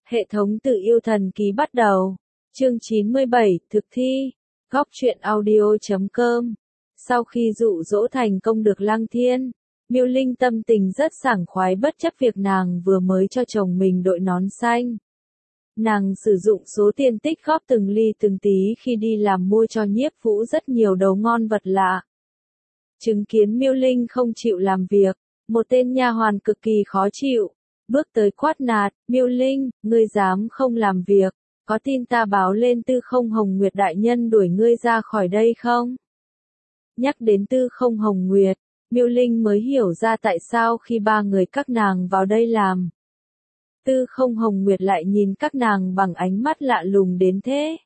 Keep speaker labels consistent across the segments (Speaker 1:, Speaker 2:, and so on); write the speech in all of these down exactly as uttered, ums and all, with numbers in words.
Speaker 1: Hệ thống tự yêu thần ký bắt đầu. Chương chín mươi bảy, thực thi. Góc truyện audio chấm com. Sau khi dụ dỗ thành công được Lăng Thiên, Miêu Linh tâm tình rất sảng khoái bất chấp việc nàng vừa mới cho chồng mình đội nón xanh. Nàng sử dụng số tiền tích góp từng ly từng tí khi đi làm mua cho Nhiếp Vũ rất nhiều đồ ngon vật lạ. Chứng kiến Miêu Linh không chịu làm việc, một tên nha hoàn cực kỳ khó chịu, bước tới quát nạt, Miêu Linh, ngươi dám không làm việc, có tin ta báo lên Tư Không Hồng Nguyệt đại nhân đuổi ngươi ra khỏi đây không? Nhắc đến Tư Không Hồng Nguyệt, Miêu Linh mới hiểu ra tại sao khi ba người các nàng vào đây làm. Tư Không Hồng Nguyệt lại nhìn các nàng bằng ánh mắt lạ lùng đến thế.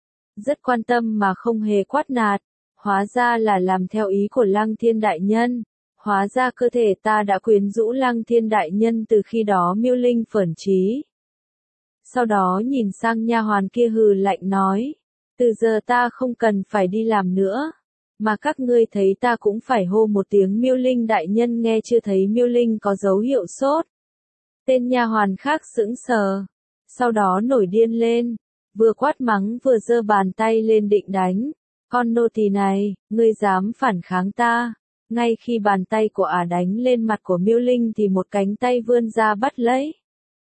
Speaker 1: Rất quan tâm mà không hề quát nạt, hóa ra là làm theo ý của Lăng Thiên đại nhân. Hóa ra cơ thể ta đã quyến rũ Lăng Thiên đại nhân từ khi đó. Miêu Linh phởn trí. Sau đó nhìn sang nha hoàn kia hừ lạnh nói, từ giờ ta không cần phải đi làm nữa, mà các ngươi thấy ta cũng phải hô một tiếng Miêu Linh đại nhân nghe chưa? Thấy Miêu Linh có dấu hiệu sốt. Tên nha hoàn khác sững sờ, sau đó nổi điên lên, vừa quát mắng vừa giơ bàn tay lên định đánh. Con nô tỳ này, ngươi dám phản kháng ta? Ngay khi bàn tay của ả đánh lên mặt của Miêu Linh thì một cánh tay vươn ra bắt lấy.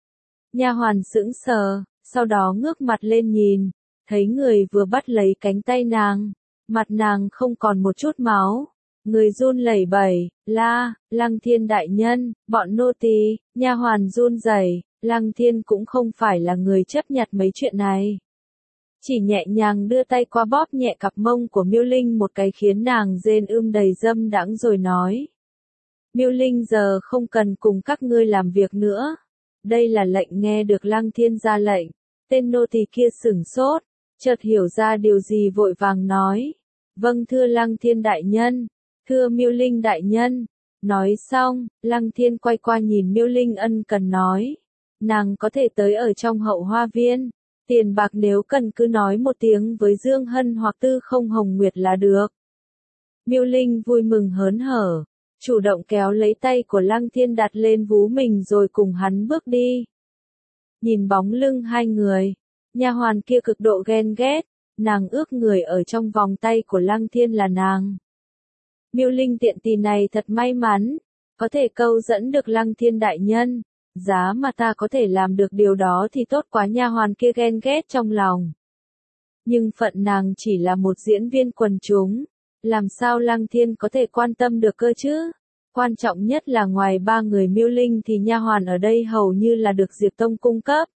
Speaker 1: Nha hoàn sững sờ, sau đó ngước mặt lên nhìn, thấy người vừa bắt lấy cánh tay nàng, mặt nàng không còn một chút máu, người run lẩy bẩy, la, Lăng Thiên đại nhân, bọn nô tỳ. Nha hoàn run rẩy, Lăng Thiên cũng không phải là người chấp nhặt mấy chuyện này. Chỉ nhẹ nhàng đưa tay qua bóp nhẹ cặp mông của Miêu Linh một cái khiến nàng rên ưm đầy dâm đãng rồi nói. Miêu Linh giờ không cần cùng các ngươi làm việc nữa. Đây là lệnh nghe được Lăng Thiên ra lệnh. Tên nô tỳ kia sửng sốt, chợt hiểu ra điều gì vội vàng nói. Vâng thưa Lăng Thiên đại nhân, thưa Miêu Linh đại nhân. Nói xong, Lăng Thiên quay qua nhìn Miêu Linh ân cần nói. Nàng có thể tới ở trong hậu hoa viên. Tiền bạc nếu cần cứ nói một tiếng với Dương Hân hoặc Tư Không Hồng Nguyệt là được. Miêu Linh vui mừng hớn hở, chủ động kéo lấy tay của Lăng Thiên đặt lên vú mình rồi cùng hắn bước đi. Nhìn bóng lưng hai người, nha hoàn kia cực độ ghen ghét, nàng ước người ở trong vòng tay của Lăng Thiên là nàng. Miêu Linh tiện tì này thật may mắn, có thể câu dẫn được Lăng Thiên đại nhân. Giá mà ta có thể làm được điều đó thì tốt quá. Nha hoàn kia ghen ghét trong lòng. Nhưng phận nàng chỉ là một diễn viên quần chúng, làm sao Lăng Thiên có thể quan tâm được cơ chứ? Quan trọng nhất là ngoài ba người Miêu Linh thì nha hoàn ở đây hầu như là được Diệp Tông cung cấp.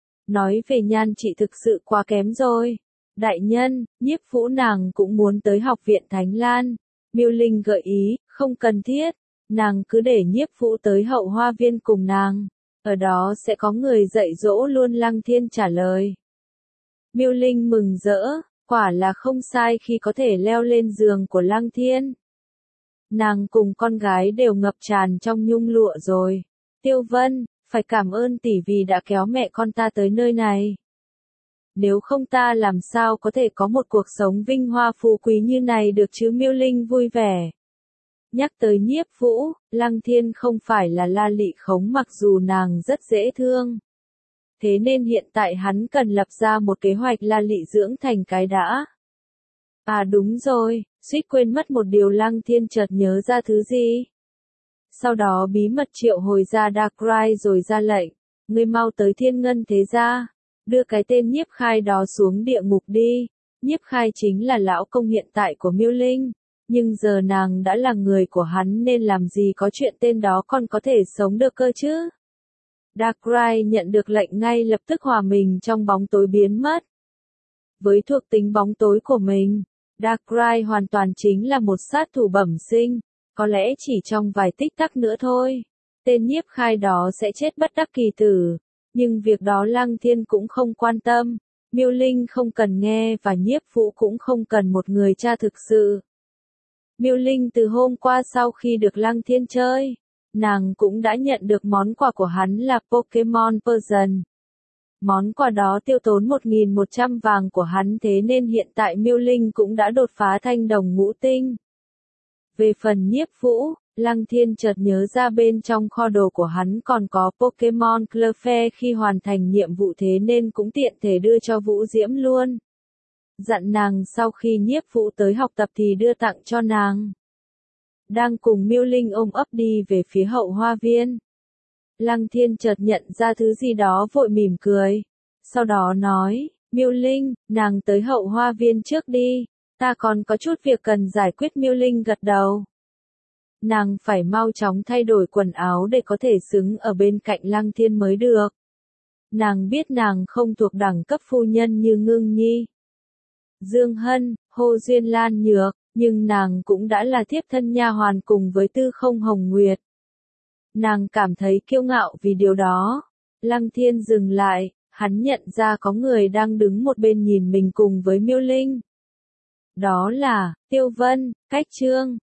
Speaker 1: Nói về nhan trị thực sự quá kém rồi. Đại nhân, Nhiếp Vũ nàng cũng muốn tới học viện Thánh Lan. Miêu Linh gợi ý, không cần thiết. Nàng cứ để Nhiếp Vũ tới hậu hoa viên cùng nàng, ở đó sẽ có người dạy dỗ luôn. Lăng Thiên trả lời. Miêu Linh mừng rỡ, quả là không sai khi có thể leo lên giường của Lăng Thiên. Nàng cùng con gái đều ngập tràn trong nhung lụa rồi. Tiêu Vân, phải cảm ơn tỷ vì đã kéo mẹ con ta tới nơi này. Nếu không ta làm sao có thể có một cuộc sống vinh hoa phú quý như này được chứ? Miêu Linh vui vẻ. Nhắc tới Nhiếp Vũ, Lăng Thiên không phải là la lị khống mặc dù nàng rất dễ thương. Thế nên hiện tại hắn cần lập ra một kế hoạch la lị dưỡng thành cái đã. À đúng rồi, suýt quên mất một điều. Lăng Thiên chợt nhớ ra thứ gì. Sau đó bí mật triệu hồi ra Darkrai rồi ra lệnh, ngươi mau tới Thiên Ngân Thế Gia, đưa cái tên Nhiếp Khai đó xuống địa ngục đi. Nhiếp Khai chính là lão công hiện tại của Miêu Linh. Nhưng giờ nàng đã là người của hắn nên làm gì có chuyện tên đó còn có thể sống được cơ chứ? Darkrai nhận được lệnh ngay lập tức hòa mình trong bóng tối biến mất. Với thuộc tính bóng tối của mình, Darkrai hoàn toàn chính là một sát thủ bẩm sinh, có lẽ chỉ trong vài tích tắc nữa thôi, tên Nhiếp Khai đó sẽ chết bất đắc kỳ tử. Nhưng việc đó Lăng Thiên cũng không quan tâm, Miêu Linh không cần nghe và Nhiếp Vũ cũng không cần một người cha thực sự. Miêu Linh từ hôm qua sau khi được Lăng Thiên chơi, nàng cũng đã nhận được món quà của hắn là Pokemon Persian. Món quà đó tiêu tốn một nghìn một trăm vàng của hắn, thế nên hiện tại Miêu Linh cũng đã đột phá thanh đồng ngũ tinh. Về phần Nhiếp Vũ, Lăng Thiên chợt nhớ ra bên trong kho đồ của hắn còn có Pokemon Clefairy, khi hoàn thành nhiệm vụ thế nên cũng tiện thể đưa cho Vũ Diễm luôn. Dặn nàng sau khi Nhiếp Vũ tới học tập thì đưa tặng cho nàng. Đang cùng Miêu Linh ôm ấp đi về phía hậu hoa viên. Lăng Thiên chợt nhận ra thứ gì đó vội mỉm cười. Sau đó nói, Miêu Linh, nàng tới hậu hoa viên trước đi, ta còn có chút việc cần giải quyết. Miêu Linh gật đầu. Nàng phải mau chóng thay đổi quần áo để có thể xứng ở bên cạnh Lăng Thiên mới được. Nàng biết nàng không thuộc đẳng cấp phu nhân như Ngưng Nhi, Dương Hân, Hồ Duyên Lan Nhược, nhưng nàng cũng đã là thiếp thân nha hoàn cùng với Tư Không Hồng Nguyệt. Nàng cảm thấy kiêu ngạo vì điều đó. Lăng Thiên dừng lại, hắn nhận ra có người đang đứng một bên nhìn mình cùng với Miêu Linh. Đó là Tiêu Vân, Cách Trương.